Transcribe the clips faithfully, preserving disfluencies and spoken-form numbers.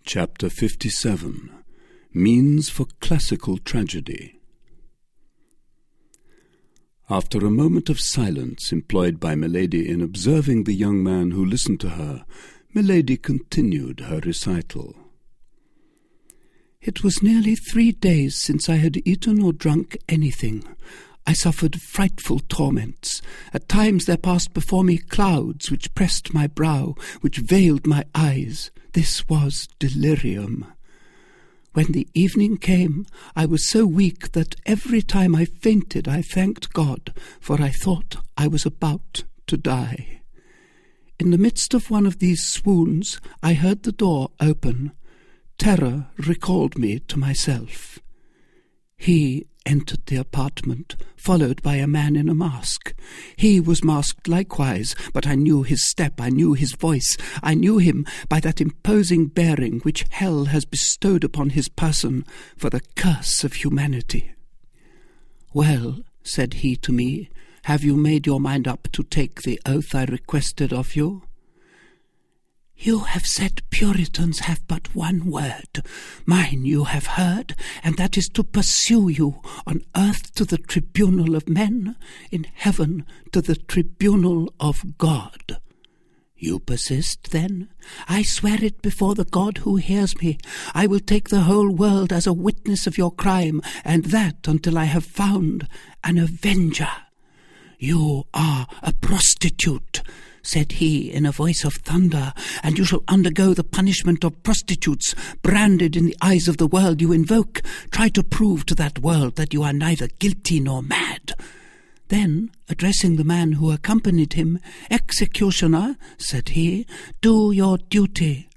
Chapter fifty-seven. Means for Classical Tragedy. After a moment of silence employed by Milady in observing the young man who listened to her, Milady continued her recital. It was nearly three days since I had eaten or drunk anything. I suffered frightful torments. At times there passed before me clouds which pressed my brow, which veiled my eyes. This was delirium. When the evening came, I was so weak that every time I fainted I thanked God, for I thought I was about to die. In the midst of one of these swoons, I heard the door open. Terror recalled me to myself. He entered the apartment, followed by a man in a mask. He was masked likewise, but I knew his step, I knew his voice, I knew him by that imposing bearing which hell has bestowed upon his person for the curse of humanity. "Well," said he to me, "have you made your mind up to take the oath I requested of you?" "You have said Puritans have but one word. Mine you have heard, and that is to pursue you on earth to the tribunal of men, in heaven to the tribunal of God." "You persist, then?" "I swear it before the God who hears me. I will take the whole world as a witness of your crime, and that until I have found an avenger." "You are a prostitute," said he in a voice of thunder, "and you shall undergo the punishment of prostitutes, branded in the eyes of the world you invoke. Try to prove to that world that you are neither guilty nor mad." Then, addressing the man who accompanied him, "Executioner," said he, "do your duty."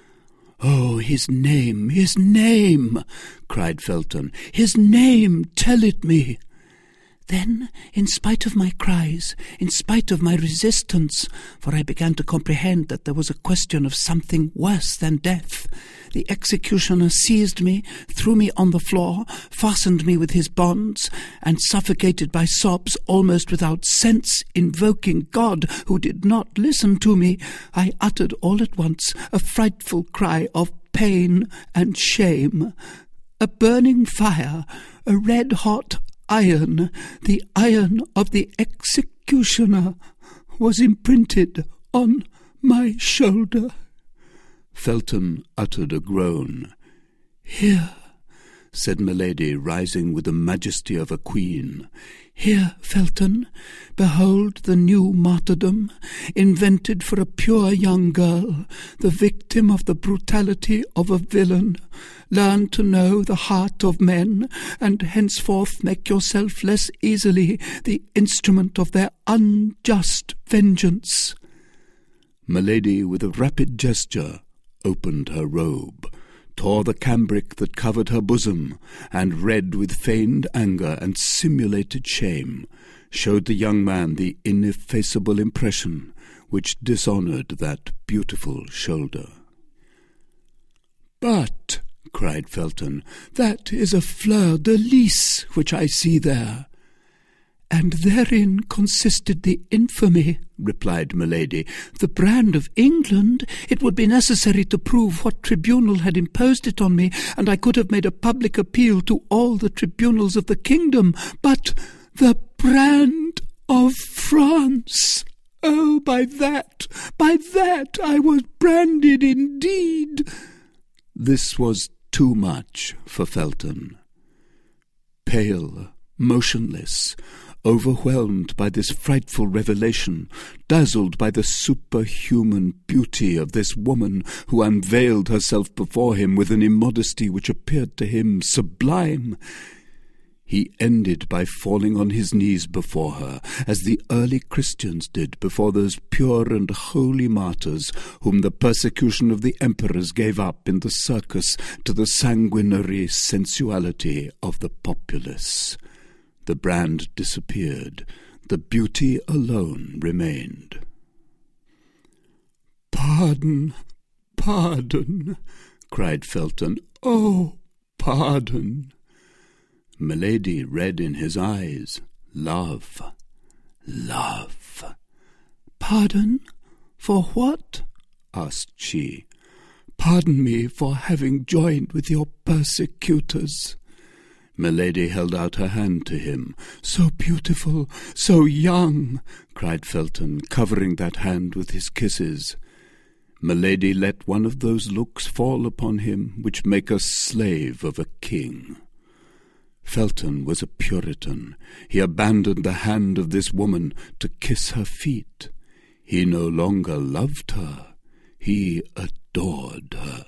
"Oh, his name, his name!" cried Felton. "His name, tell it me!" Then, in spite of my cries, in spite of my resistance, for I began to comprehend that there was a question of something worse than death, the executioner seized me, threw me on the floor, fastened me with his bonds, and suffocated by sobs almost without sense, invoking God, who did not listen to me, I uttered all at once a frightful cry of pain and shame. A burning fire, a red-hot iron, the iron of the executioner, was imprinted on my shoulder. Felton uttered a groan. "Here," said Milady, rising with the majesty of a queen. "Here, Felton, behold the new martyrdom, invented for a pure young girl, the victim of the brutality of a villain. Learn to know the heart of men, and henceforth make yourself less easily the instrument of their unjust vengeance." Milady, with a rapid gesture, opened her robe, tore the cambric that covered her bosom, and, red with feigned anger and simulated shame, showed the young man the ineffaceable impression which dishonoured that beautiful shoulder. "But," cried Felton, "that is a fleur-de-lis which I see there." "And therein consisted the infamy," replied Milady. "The brand of England. It would be necessary to prove what tribunal had imposed it on me, and I could have made a public appeal to all the tribunals of the kingdom. But the brand of France! Oh, by that, by that I was branded indeed!" This was too much for Felton. Pale, motionless, overwhelmed by this frightful revelation, dazzled by the superhuman beauty of this woman who unveiled herself before him with an immodesty which appeared to him sublime, he ended by falling on his knees before her, as the early Christians did before those pure and holy martyrs whom the persecution of the emperors gave up in the circus to the sanguinary sensuality of the populace. The brand disappeared. The beauty alone remained. "Pardon, pardon," cried Felton. "Oh, pardon." Milady read in his eyes love, love. "Pardon? For what?" asked she. pardon me for having joined with your persecutors." Milady held out her hand to him. "So beautiful, so young!" cried Felton, covering that hand with his kisses. Milady let one of those looks fall upon him which make a slave of a king. Felton was a Puritan. He abandoned the hand of this woman to kiss her feet. He no longer loved her. He adored her.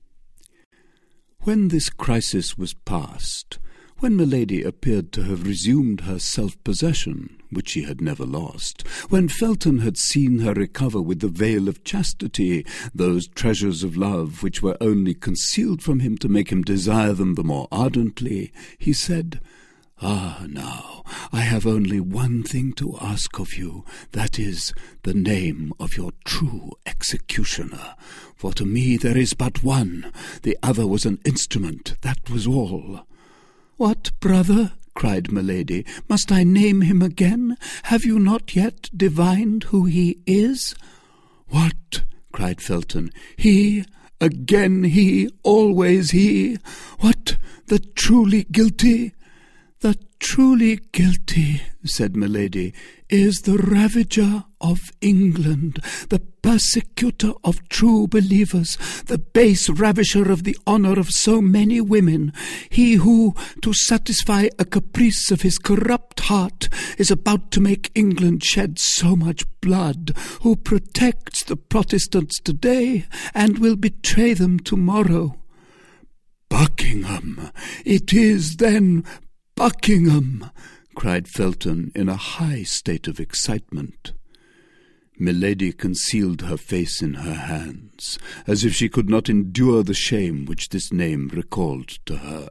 When this crisis was past, when Milady appeared to have resumed her self-possession, which she had never lost, when Felton had seen her recover with the veil of chastity those treasures of love which were only concealed from him to make him desire them the more ardently, he said, "Ah, now, I have only one thing to ask of you, that is, the name of your true executioner. For to me there is but one. The other was an instrument, that was all." "What, brother?" cried Milady. "Must I name him again? Have you not yet divined who he is?" "What?" cried Felton. "He, again he, always he? What, the truly guilty?" "The truly guilty," said Milady, "is the ravager of England, the persecutor of true believers, the base ravisher of the honour of so many women, he who, to satisfy a caprice of his corrupt heart, is about to make England shed so much blood, who protects the Protestants today and will betray them tomorrow." "Buckingham! It is, then, Buckingham!" cried Felton in a high state of excitement. Milady concealed her face in her hands, as if she could not endure the shame which this name recalled to her.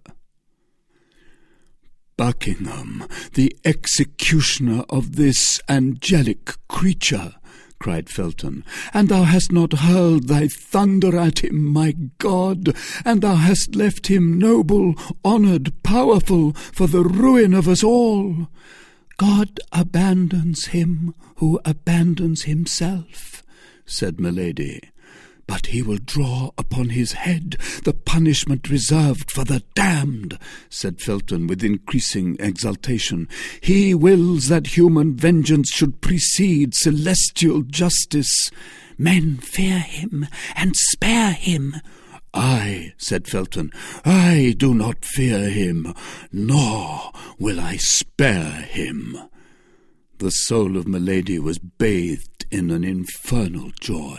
"Buckingham, the executioner of this angelic creature!" cried Felton. "And thou hast not hurled thy thunder at him, my God, and thou hast left him noble, honoured, powerful, for the ruin of us all." "God abandons him who abandons himself," said Milady. "But he will draw upon his head the punishment reserved for the damned," said Felton with increasing exultation. "He wills that human vengeance should precede celestial justice. Men fear him and spare him." "I," said Felton, "I do not fear him, nor will I spare him." The soul of Milady was bathed in an infernal joy.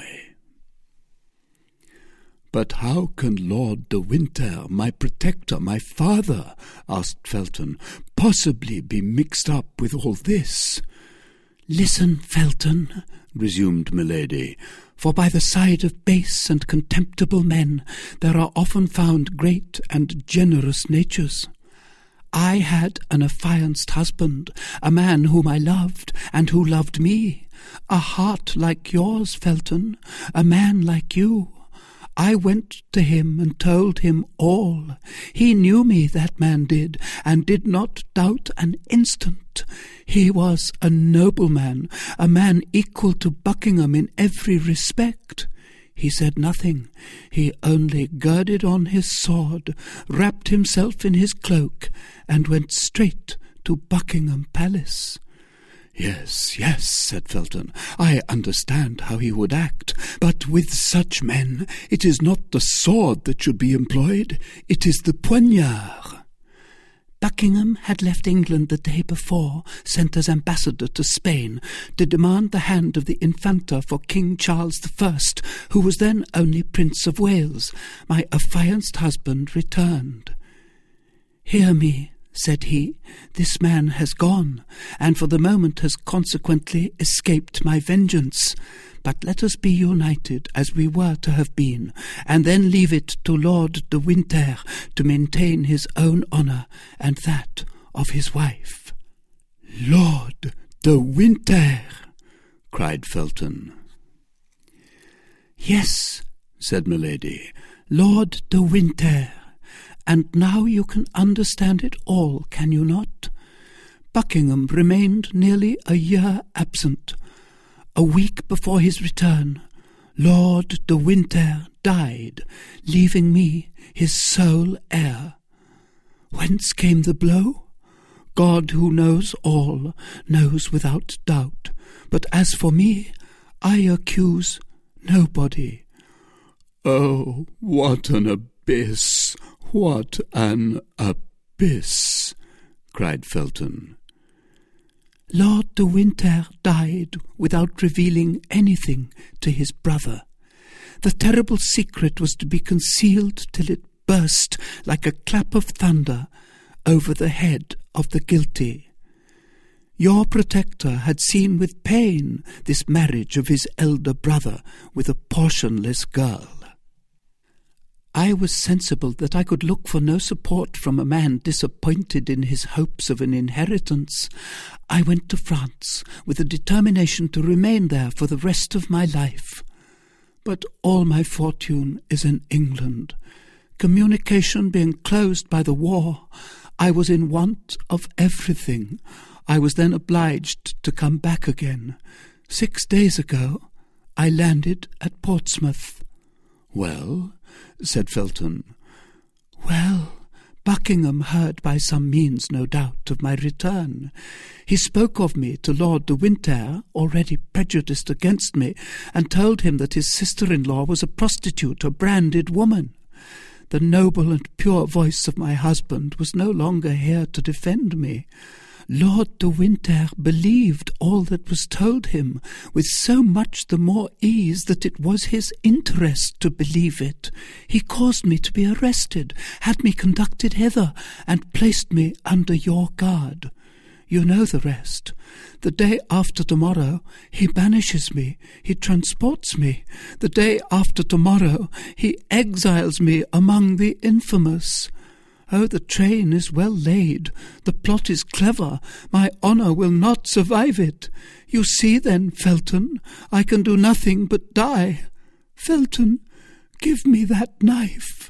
"But how can Lord de Winter, my protector, my father," asked Felton, "possibly be mixed up with all this?" "Listen, Felton," resumed Milady, "for by the side of base and contemptible men there are often found great and generous natures. I had an affianced husband, a man whom I loved, and who loved me, a heart like yours, Felton, a man like you. I went to him and told him all. He knew me, that man did, and did not doubt an instant. He was a nobleman, a man equal to Buckingham in every respect. He said nothing. He only girded on his sword, wrapped himself in his cloak, and went straight to Buckingham Palace." "Yes, yes," said Felton, "I understand how he would act. But with such men it is not the sword that should be employed, it is the poignard." "Buckingham had left England the day before, sent as ambassador to Spain, to demand the hand of the Infanta for King Charles the First, who was then only Prince of Wales. My affianced husband returned. 'Hear me,' said he, 'this man has gone, and for the moment has consequently escaped my vengeance. But let us be united as we were to have been, and then leave it to Lord de Winter to maintain his own honour and that of his wife.'" "Lord de Winter!" cried Felton. "Yes," said Milady, "Lord de Winter. And now you can understand it all, can you not? Buckingham remained nearly a year absent. A week before his return, Lord de Winter died, leaving me his sole heir. Whence came the blow? God, who knows all, knows without doubt. But as for me, I accuse nobody. Oh, what an abyss! What an abyss! cried Felton. Lord de Winter died without revealing anything to his brother. The terrible secret was to be concealed till it burst like a clap of thunder over the head of the guilty. Your protector had seen with pain this marriage of his elder brother with a portionless girl. I was sensible that I could look for no support from a man disappointed in his hopes of an inheritance. I went to France with a determination to remain there for the rest of my life. But all my fortune is in England. Communication being closed by the war, I was in want of everything. I was then obliged to come back again. Six days ago I landed at Portsmouth. Well, said Felton. Well, Buckingham heard by some means, no doubt, of my return. He spoke of me to Lord de Winter, already prejudiced against me, and told him that his sister-in-law was a prostitute, a branded woman. The noble and pure voice of my husband was no longer here to defend me. Lord de Winter believed all that was told him, with so much the more ease that it was his interest to believe it. He caused me to be arrested, had me conducted hither, and placed me under your guard. You know the rest. The day after tomorrow he banishes me, he transports me. The day after tomorrow he exiles me among the infamous. Oh, the train is well laid, the plot is clever, my honour will not survive it. You see then, Felton, I can do nothing but die. Felton, give me that knife.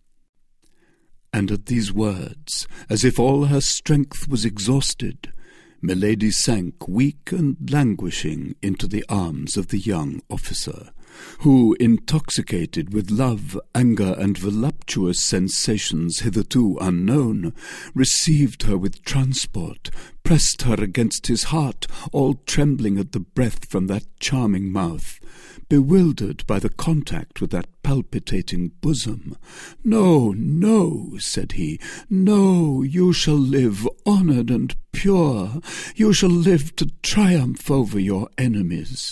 And at these words, as if all her strength was exhausted, Milady sank weak and languishing into the arms of the young officer, who, intoxicated with love, anger, and voluptuous sensations hitherto unknown, received her with transport, pressed her against his heart, all trembling at the breath from that charming mouth, bewildered by the contact with that palpitating bosom. "No, no," said he, "no, you shall live honoured and pure. You shall live to triumph over your enemies."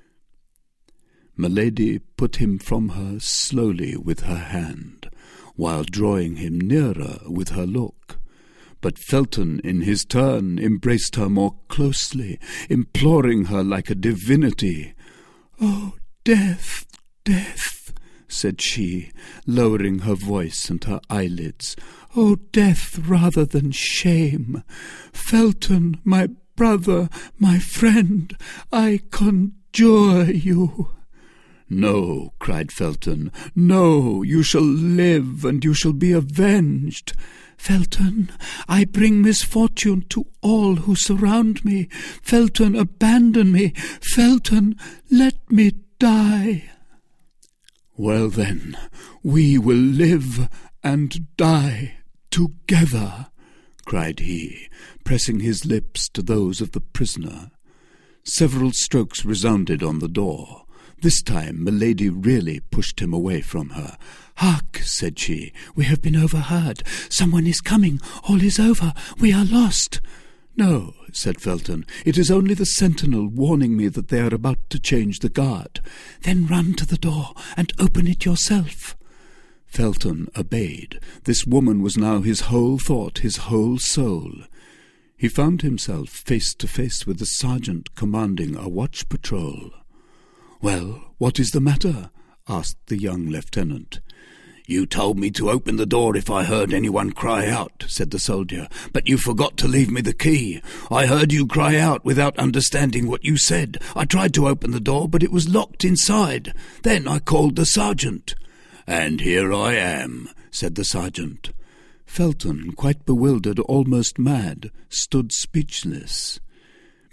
Milady put him from her slowly with her hand, while drawing him nearer with her look. But Felton, in his turn, embraced her more closely, imploring her like a divinity. "Oh, death, death," said she, lowering her voice and her eyelids. "Oh, death rather than shame. Felton, my brother, my friend, I conjure you." "No," cried Felton, "no, you shall live, and you shall be avenged." "Felton, I bring misfortune to all who surround me. Felton, abandon me. Felton, let me die." "Well then, we will live and die together," cried he, pressing his lips to those of the prisoner. Several strokes resounded on the door. This time Milady really pushed him away from her. "Hark," said she, "we have been overheard. Someone is coming. All is over. We are lost." "No," said Felton, "it is only the sentinel warning me that they are about to change the guard." "Then run to the door and open it yourself." Felton obeyed. This woman was now his whole thought, his whole soul. He found himself face to face with the sergeant commanding a watch patrol. "Well, what is the matter?" asked the young lieutenant. "You told me to open the door if I heard anyone cry out," said the soldier, "but you forgot to leave me the key. I heard you cry out without understanding what you said. I tried to open the door, but it was locked inside. Then I called the sergeant." "And here I am," said the sergeant. Felton, quite bewildered, almost mad, stood speechless.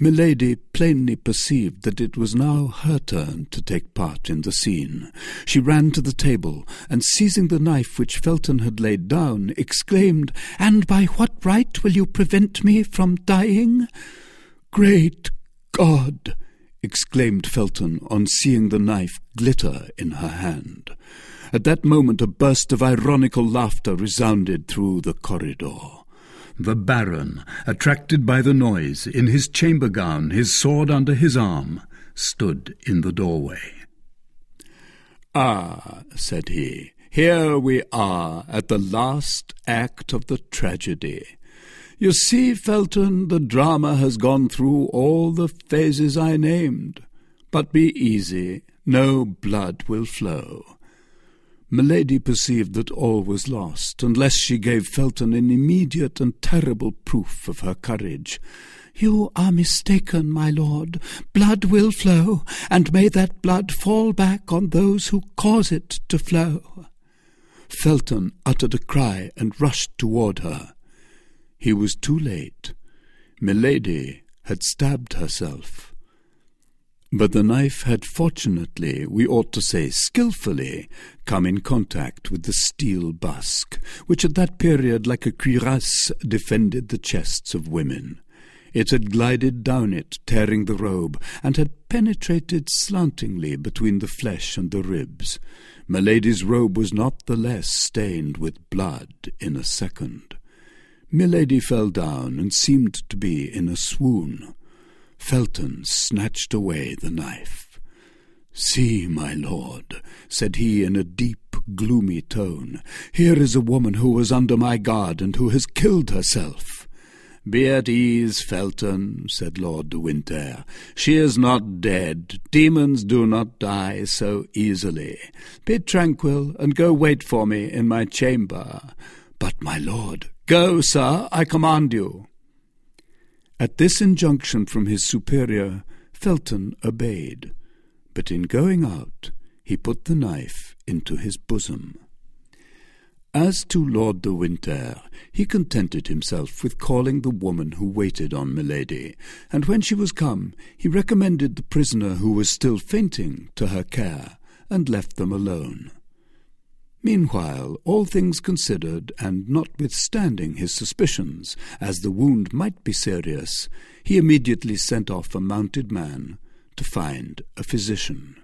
Milady plainly perceived that it was now her turn to take part in the scene. She ran to the table, and seizing the knife which Felton had laid down, exclaimed, "And by what right will you prevent me from dying?" "Great God!" exclaimed Felton on seeing the knife glitter in her hand. At that moment a burst of ironical laughter resounded through the corridor. The Baron, attracted by the noise, in his chamber gown, his sword under his arm, stood in the doorway. "Ah," said he, "here we are at the last act of the tragedy. You see, Felton, the drama has gone through all the phases I named. But be easy, no blood will flow." Milady perceived that all was lost, unless she gave Felton an immediate and terrible proof of her courage. "You are mistaken, my lord. Blood will flow, and may that blood fall back on those who cause it to flow." Felton uttered a cry and rushed toward her. He was too late. Milady had stabbed herself. But the knife had fortunately, we ought to say skilfully, come in contact with the steel busk, which at that period, like a cuirass, defended the chests of women. It had glided down it, tearing the robe, and had penetrated slantingly between the flesh and the ribs. Milady's robe was not the less stained with blood in a second. Milady fell down and seemed to be in a swoon. Felton snatched away the knife. "See, my lord," said he in a deep, gloomy tone, "here is a woman who was under my guard and who has killed herself." "Be at ease, Felton," said Lord de Winter. "She is not dead. Demons do not die so easily. Be tranquil, and go wait for me in my chamber." "But, my lord—" "Go, sir, I command you." At this injunction from his superior, Felton obeyed, but in going out he put the knife into his bosom. As to Lord de Winter, he contented himself with calling the woman who waited on Milady, and when she was come, he recommended the prisoner who was still fainting to her care, and left them alone. Meanwhile, all things considered, and notwithstanding his suspicions, as the wound might be serious, he immediately sent off a mounted man to find a physician.